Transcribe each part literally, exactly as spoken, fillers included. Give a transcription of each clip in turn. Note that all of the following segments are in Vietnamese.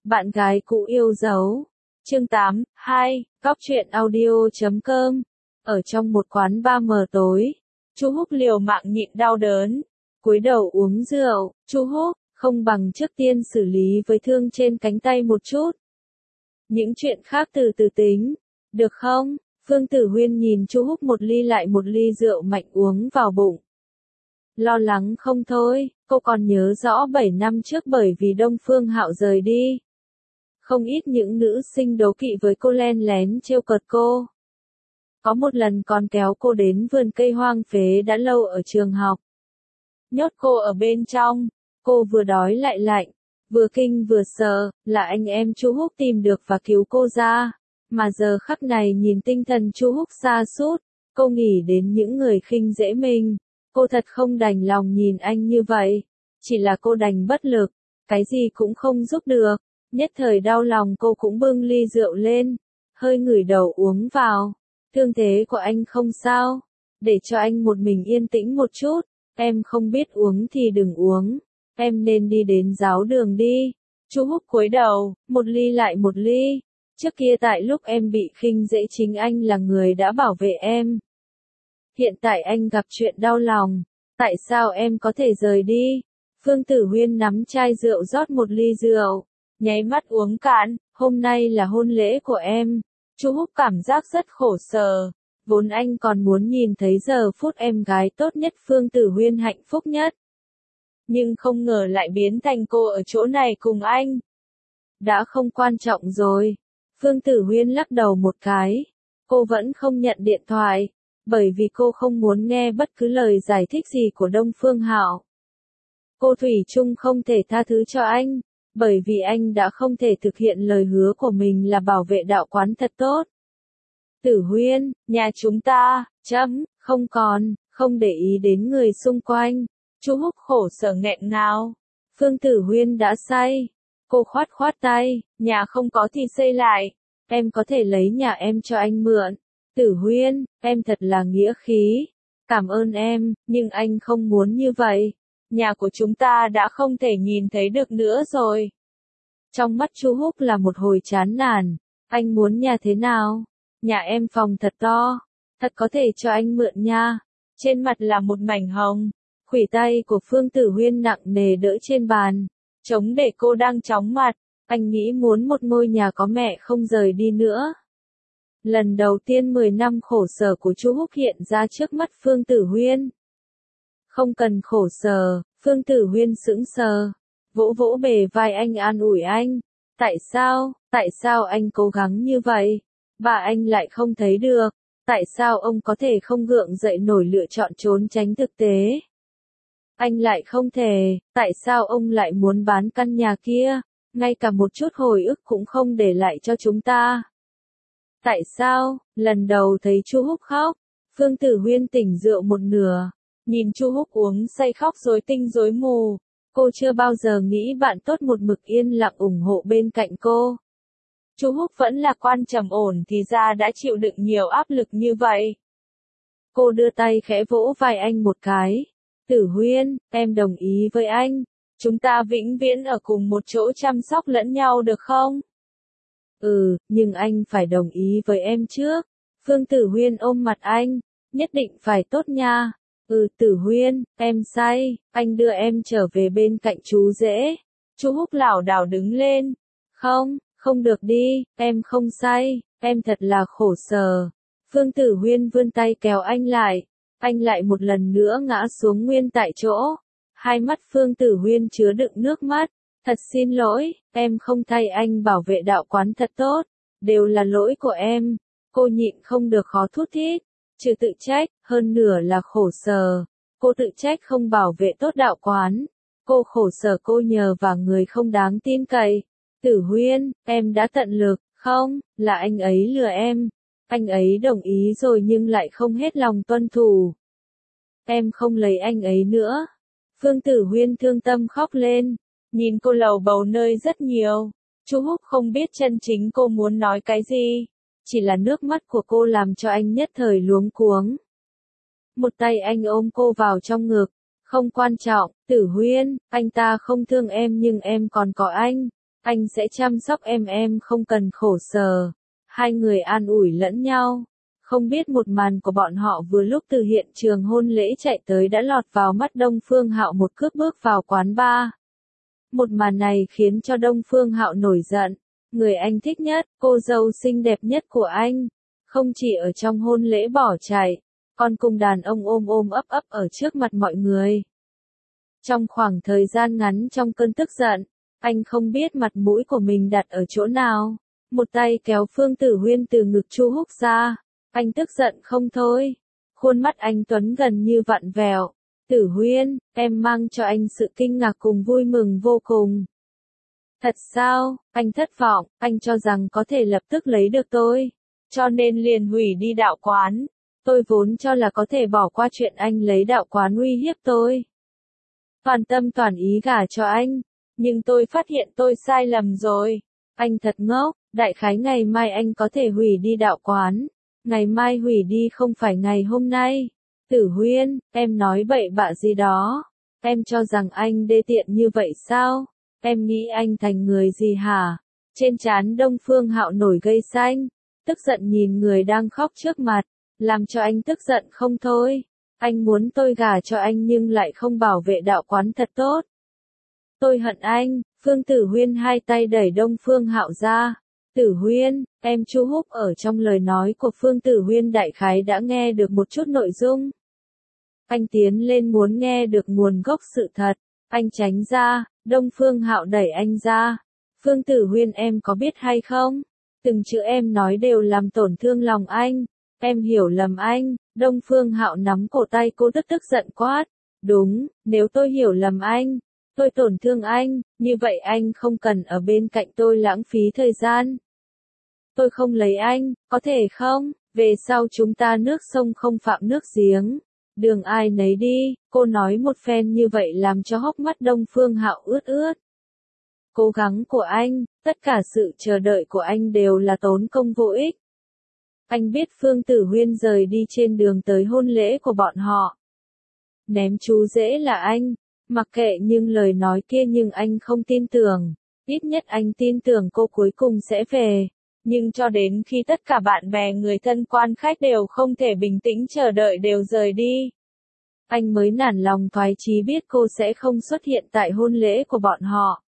Bạn gái cũ yêu dấu. Chương tám, hai, Góc truyện audio chấm com. Ở trong một quán bar mờ tối, Chu Húc liều mạng nhịn đau đớn, cúi đầu uống rượu. Chu Húc, không bằng trước tiên xử lý vết thương trên cánh tay một chút. Những chuyện khác từ từ tính, được không? Phương Tử Huyên nhìn Chu Húc một ly lại một ly rượu mạnh uống vào bụng. Lo lắng không thôi, cô còn nhớ rõ bảy năm trước bởi vì Đông Phương Hạo rời đi. Không ít những nữ sinh đố kỵ với cô len lén trêu cợt cô. Có một lần còn kéo cô đến vườn cây hoang phế đã lâu ở trường học. Nhốt cô ở bên trong, cô vừa đói lại lạnh, vừa kinh vừa sợ, là anh em Chu Húc tìm được và cứu cô ra. Mà giờ khắc này nhìn tinh thần Chu Húc sa sút, cô nghĩ đến những người khinh dễ mình. Cô thật không đành lòng nhìn anh như vậy. Chỉ là cô đành bất lực, cái gì cũng không giúp được. Nhất thời đau lòng cô cũng bưng ly rượu lên, hơi ngửi đầu uống vào. Thương thế của anh không sao, để cho anh một mình yên tĩnh một chút. Em không biết uống thì đừng uống, em nên đi đến giáo đường đi. Chu Húc cúi đầu, một ly lại một ly. Trước kia tại lúc em bị khinh dễ chính anh là người đã bảo vệ em. Hiện tại anh gặp chuyện đau lòng, tại sao em có thể rời đi? Phương Tử Huyên nắm chai rượu rót một ly rượu, nháy mắt uống cạn. Hôm nay là hôn lễ của em. Chu Húc cảm giác rất khổ sở, vốn anh còn muốn nhìn thấy giờ phút em gái tốt nhất Phương Tử Huyên hạnh phúc nhất. Nhưng không ngờ lại biến thành cô ở chỗ này cùng anh. Đã không quan trọng rồi. Phương Tử Huyên lắc đầu một cái. Cô vẫn không nhận điện thoại, bởi vì cô không muốn nghe bất cứ lời giải thích gì của Đông Phương Hạo. Cô thủy chung không thể tha thứ cho anh, bởi vì anh đã không thể thực hiện lời hứa của mình là bảo vệ đạo quán thật tốt. Tử Huyên, nhà chúng ta, chấm, không còn, không để ý đến người xung quanh. Chu Húc khổ sở nghẹn ngào. Phương Tử Huyên đã say. Cô khoát khoát tay, nhà không có thì xây lại. Em có thể lấy nhà em cho anh mượn. Tử Huyên, em thật là nghĩa khí. Cảm ơn em, nhưng anh không muốn như vậy. Nhà của chúng ta đã không thể nhìn thấy được nữa rồi. Trong mắt Chu Húc là một hồi chán nản. Anh muốn nhà thế nào? Nhà em phòng thật to, thật có thể cho anh mượn nha. Trên mặt là một mảnh hồng. Khuỷu tay của Phương Tử Huyên nặng nề đỡ trên bàn, chống để cô đang chóng mặt. Anh nghĩ muốn một ngôi nhà có mẹ không rời đi nữa. Lần đầu tiên mười năm khổ sở của Chu Húc hiện ra trước mắt Phương Tử Huyên. Không cần khổ sở, Phương Tử Huyên sững sờ, vỗ vỗ bề vai anh an ủi anh. Tại sao, tại sao anh cố gắng như vậy? Bà anh lại không thấy được. Tại sao ông có thể không gượng dậy nổi lựa chọn trốn tránh thực tế? Anh lại không thể, tại sao ông lại muốn bán căn nhà kia, ngay cả một chút hồi ức cũng không để lại cho chúng ta? Tại sao? Lần đầu thấy Chu Húc khóc, Phương Tử Huyên tỉnh rượu một nửa, nhìn Chu Húc uống say khóc rối tinh rối mù. Cô chưa bao giờ nghĩ bạn tốt một mực yên lặng ủng hộ bên cạnh cô. Chu Húc vẫn là quan trầm ổn thì ra đã chịu đựng nhiều áp lực như vậy. Cô đưa tay khẽ vỗ vai anh một cái. Tử Huyên, em đồng ý với anh. Chúng ta vĩnh viễn ở cùng một chỗ chăm sóc lẫn nhau được không? Ừ, nhưng anh phải đồng ý với em trước. Phương Tử Huyên ôm mặt anh. Nhất định phải tốt nha. Ừ Tử Huyên, em say, anh đưa em trở về bên cạnh chú rể. Chu Húc lảo đảo đứng lên. Không, không được đi, em không say, em thật là khổ sở. Phương Tử Huyên vươn tay kéo anh lại. Anh lại một lần nữa ngã xuống nguyên tại chỗ. Hai mắt Phương Tử Huyên chứa đựng nước mắt. Thật xin lỗi, em không thay anh bảo vệ đạo quán thật tốt. Đều là lỗi của em. Cô nhịn không được khó thút thít. Trừ tự trách, hơn nửa là khổ sở. Cô tự trách không bảo vệ tốt đạo quán. Cô khổ sở cô nhờ vào người không đáng tin cậy. Tử Huyên, em đã tận lực, không, là anh ấy lừa em. Anh ấy đồng ý rồi nhưng lại không hết lòng tuân thủ. Em không lấy anh ấy nữa. Phương Tử Huyên thương tâm khóc lên, nhìn cô lầu bầu nơi rất nhiều. Chu Húc không biết chân chính cô muốn nói cái gì. Chỉ là nước mắt của cô làm cho anh nhất thời luống cuống. Một tay anh ôm cô vào trong ngực. Không quan trọng, Tử Huyên, anh ta không thương em nhưng em còn có anh. Anh sẽ chăm sóc em em không cần khổ sở. Hai người an ủi lẫn nhau. Không biết một màn của bọn họ vừa lúc từ hiện trường hôn lễ chạy tới đã lọt vào mắt Đông Phương Hạo một cước bước vào quán bar. Một màn này khiến cho Đông Phương Hạo nổi giận. Người anh thích nhất, cô dâu xinh đẹp nhất của anh, không chỉ ở trong hôn lễ bỏ chạy, còn cùng đàn ông ôm ôm ấp ấp ở trước mặt mọi người. Trong khoảng thời gian ngắn trong cơn tức giận, anh không biết mặt mũi của mình đặt ở chỗ nào. Một tay kéo Phương Tử Huyên từ ngực Chu Húc ra. Anh tức giận không thôi. Khuôn mắt anh Tuấn gần như vặn vẹo. Tử Huyên, em mang cho anh sự kinh ngạc cùng vui mừng vô cùng. Thật sao? Anh thất vọng, anh cho rằng có thể lập tức lấy được tôi. Cho nên liền hủy đi đạo quán. Tôi vốn cho là có thể bỏ qua chuyện anh lấy đạo quán uy hiếp tôi. Toàn tâm toàn ý gả cho anh. Nhưng tôi phát hiện tôi sai lầm rồi. Anh thật ngốc, đại khái ngày mai anh có thể hủy đi đạo quán. Ngày mai hủy đi không phải ngày hôm nay. Tử Huyên, em nói bậy bạ gì đó. Em cho rằng anh đê tiện như vậy sao? Em nghĩ anh thành người gì hả? Trên trán Đông Phương Hạo nổi gây xanh. Tức giận nhìn người đang khóc trước mặt. Làm cho anh tức giận không thôi. Anh muốn tôi gả cho anh nhưng lại không bảo vệ đạo quán thật tốt. Tôi hận anh. Phương Tử Huyên hai tay đẩy Đông Phương Hạo ra. Tử Huyên, em Chu Húc ở trong lời nói của Phương Tử Huyên đại khái đã nghe được một chút nội dung. Anh tiến lên muốn nghe được nguồn gốc sự thật. Anh tránh ra, Đông Phương Hạo đẩy anh ra. Phương Tử Huyên em có biết hay không? Từng chữ em nói đều làm tổn thương lòng anh. Em hiểu lầm anh. Đông Phương Hạo nắm cổ tay cô tức tức giận quát. Đúng, nếu tôi hiểu lầm anh. Tôi tổn thương anh, như vậy anh không cần ở bên cạnh tôi lãng phí thời gian. Tôi không lấy anh, có thể không? Về sau chúng ta nước sông không phạm nước giếng. Đường ai nấy đi, cô nói một phen như vậy làm cho hốc mắt Đông Phương Hạo ướt ướt. Cố gắng của anh, tất cả sự chờ đợi của anh đều là tốn công vô ích. Anh biết Phương Tử Huyên rời đi trên đường tới hôn lễ của bọn họ. Ném chú rể là anh. Mặc kệ nhưng lời nói kia nhưng anh không tin tưởng. Ít nhất anh tin tưởng cô cuối cùng sẽ về. Nhưng cho đến khi tất cả bạn bè người thân quan khách đều không thể bình tĩnh chờ đợi đều rời đi. Anh mới nản lòng thoái chí biết cô sẽ không xuất hiện tại hôn lễ của bọn họ.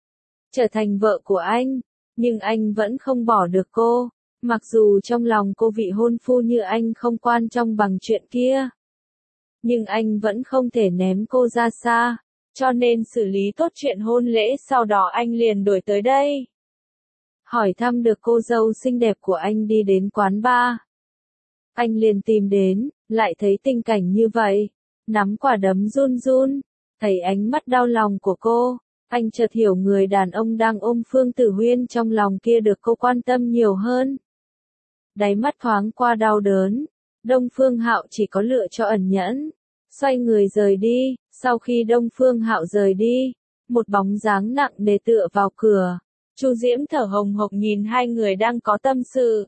Trở thành vợ của anh. Nhưng anh vẫn không bỏ được cô. Mặc dù trong lòng cô vị hôn phu như anh không quan trọng bằng chuyện kia. Nhưng anh vẫn không thể ném cô ra xa. Cho nên xử lý tốt chuyện hôn lễ sau đó anh liền đuổi tới đây. Hỏi thăm được cô dâu xinh đẹp của anh đi đến quán bar. Anh liền tìm đến, lại thấy tình cảnh như vậy. Nắm quả đấm run run. Thấy ánh mắt đau lòng của cô. Anh chợt hiểu người đàn ông đang ôm Phương Tử Huyên trong lòng kia được cô quan tâm nhiều hơn. Đáy mắt thoáng qua đau đớn. Đông Phương Hạo chỉ có lựa cho ẩn nhẫn. Xoay người rời đi. Sau khi Đông Phương Hạo rời đi, một bóng dáng nặng nề tựa vào cửa. Chu Diễm thở hồng hộc nhìn hai người đang có tâm sự.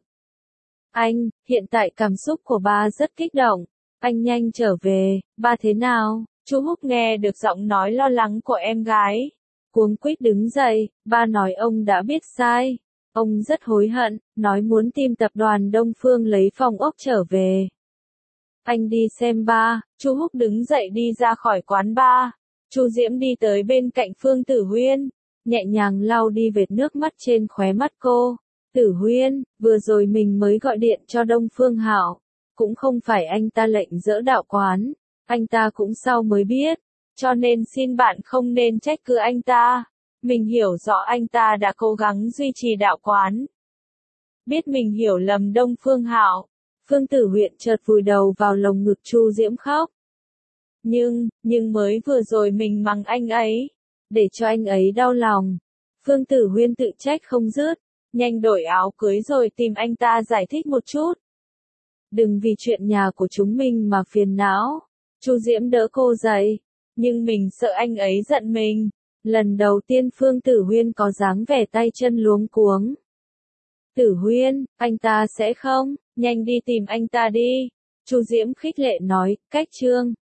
Anh, hiện tại cảm xúc của ba rất kích động. Anh nhanh trở về, ba thế nào? Chu Húc nghe được giọng nói lo lắng của em gái. Cuống quýt đứng dậy, ba nói ông đã biết sai. Ông rất hối hận, nói muốn tìm tập đoàn Đông Phương lấy phòng ốc trở về. Anh đi xem ba. Chu Húc đứng dậy đi ra khỏi quán bar. Chu Diễm đi tới bên cạnh Phương Tử Huyên, nhẹ nhàng lau đi vệt nước mắt trên khóe mắt cô. Tử Huyên, vừa rồi mình mới gọi điện cho Đông Phương Hạo, cũng không phải anh ta lệnh dỡ đạo quán, anh ta cũng sau mới biết, cho nên xin bạn không nên trách cứ anh ta. Mình hiểu rõ anh ta đã cố gắng duy trì đạo quán. Biết mình hiểu lầm Đông Phương Hạo. Phương Tử Huyên chợt vùi đầu vào lồng ngực Chu Diễm khóc. Nhưng, nhưng mới vừa rồi mình mắng anh ấy, để cho anh ấy đau lòng. Phương Tử Huyên tự trách không dứt, nhanh đổi áo cưới rồi tìm anh ta giải thích một chút. Đừng vì chuyện nhà của chúng mình mà phiền não. Chu Diễm đỡ cô dậy, nhưng mình sợ anh ấy giận mình. Lần đầu tiên Phương Tử Huyên có dáng vẻ tay chân luống cuống. Tử Huyên, anh ta sẽ không, nhanh đi tìm anh ta đi. Chu Diễm khích lệ nói, cách chương.